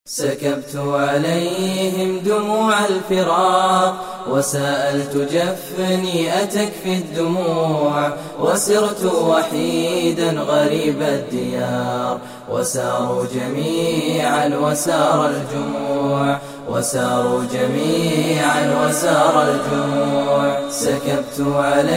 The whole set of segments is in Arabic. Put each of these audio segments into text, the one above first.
سكبت عليهم دموع الفراق وسألت جفني أتكفي الدموع، وسرت وحيدا غريب الديار وساروا جميعا وسار الجموع، وساروا جميعا وسار الجموع. سكبت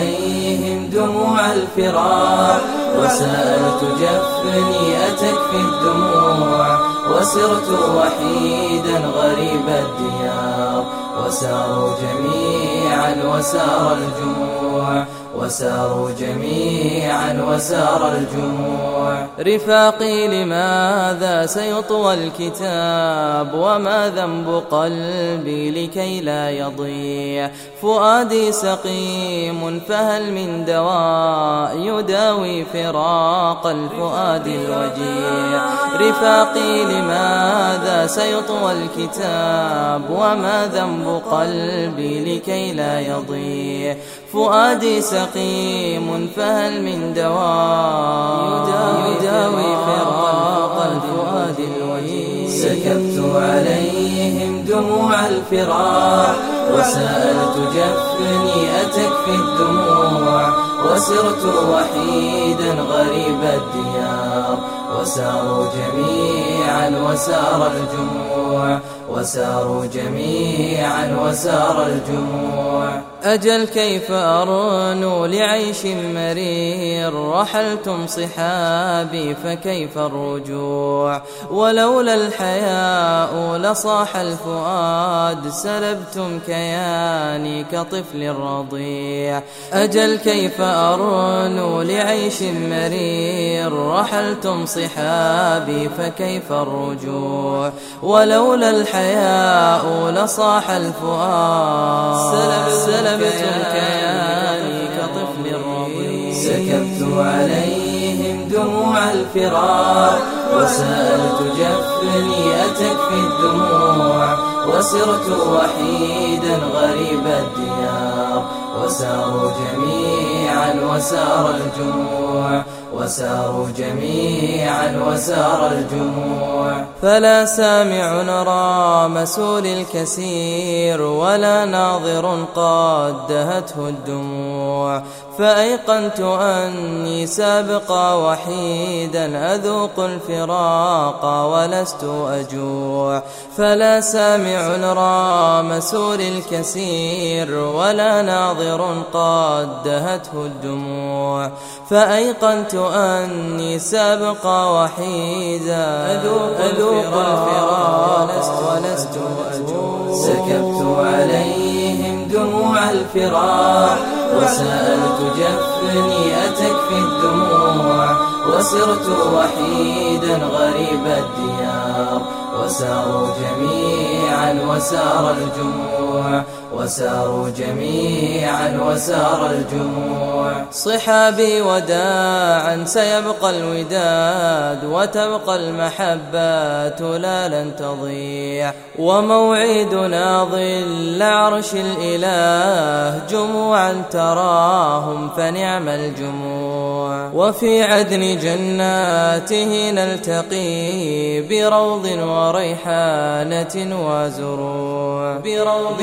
عليهم دموع الفراق وسألت جفني أتكفي الدموع، وسرت وحيدا غريب الديار وساروا جميعا وسار الجموع، وساروا جميعا وسار الجموع. رفاقي لماذا سيطوى الكتاب، وما ذنب قلبي لكي لا يضيع؟ فؤادي سقيم فهل من دواء يداوي فراق الفؤاد الوجيع؟ رفاقي لماذا سيطوى الكتاب، وما ذنب قلبي لكي لا يضيع؟ فؤادي سقيم فهل من دواء يداوي فراق الفؤاد الوجيع؟ سكبت عليهم دموع الفراق وسألت جفني أتكفي الدموع، وسرت وحيدا غريب الديار وساروا جميعا وسار الجموع، وساروا جميعا وسار الجموع. أجل كيف أرنو لعيش مرير، رحلتم صحابي فكيف الرجوع؟ ولولا الحياء لصاح الفؤاد، سلبتم كياني كطفل رضيع. أجل كيف أرنو لعيش مرير، رحلتم صحابي فكيف الرجوع؟ ولولا الحياء لصاح الفؤاد، سلبتم كياني كطفل رضيع. سكبت عليهم دموع الفراق وسألت جفني أتكفي الدموع، وسرت وحيدا غريب الديار وساروا جميعا وسار الجموع، وساروا جميعا وسار الجموع. فلا سامع نرى مسول الكثير، ولا ناظر قد دهته الدموع. فأيقنت أني سابقا وحيدا أذوق الفراق ولست أجوع. فلا سامع نرى مسول الكثير، ولا ناظر قد دهته الدموع. فأيقنت أني سابقا وحيدا أذوق الفراق ولست أجوع. سكبت عليهم دموع الفراق وسألت جفني أتكفي الدموع، وسرت وحيدا غريب الديار وساروا جميعا وسار الجموع، وساروا جميعا وسار الجموع. صحابي وداعا سيبقى الوداد، وتبقى المحبات لا لن تضيع. وموعدنا ظل عرش الإله، جموعا تراهم فنعم الجموع. وفي عدن جناته نلتقي، بروض وريحانة وزروع، بروض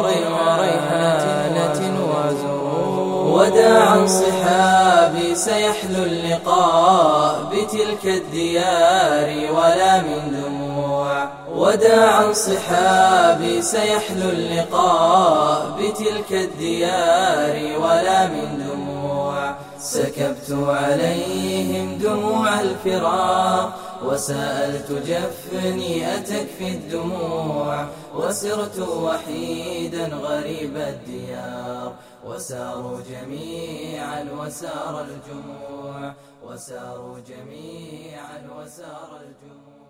وريحانة وزروع. وداعا صحابي سيحلو اللقاء بتلك الديار ولا من دموع. وداعا صحابي سيحلو اللقاء بتلك الديار ولا من دموع. سكبت عليهم دموع الفراق وسألت جفني أتكفي الدموع، وسرت وحيدا غريب الديار وساروا جميعا وسار الجموع، وساروا جميعا وسار الجموع.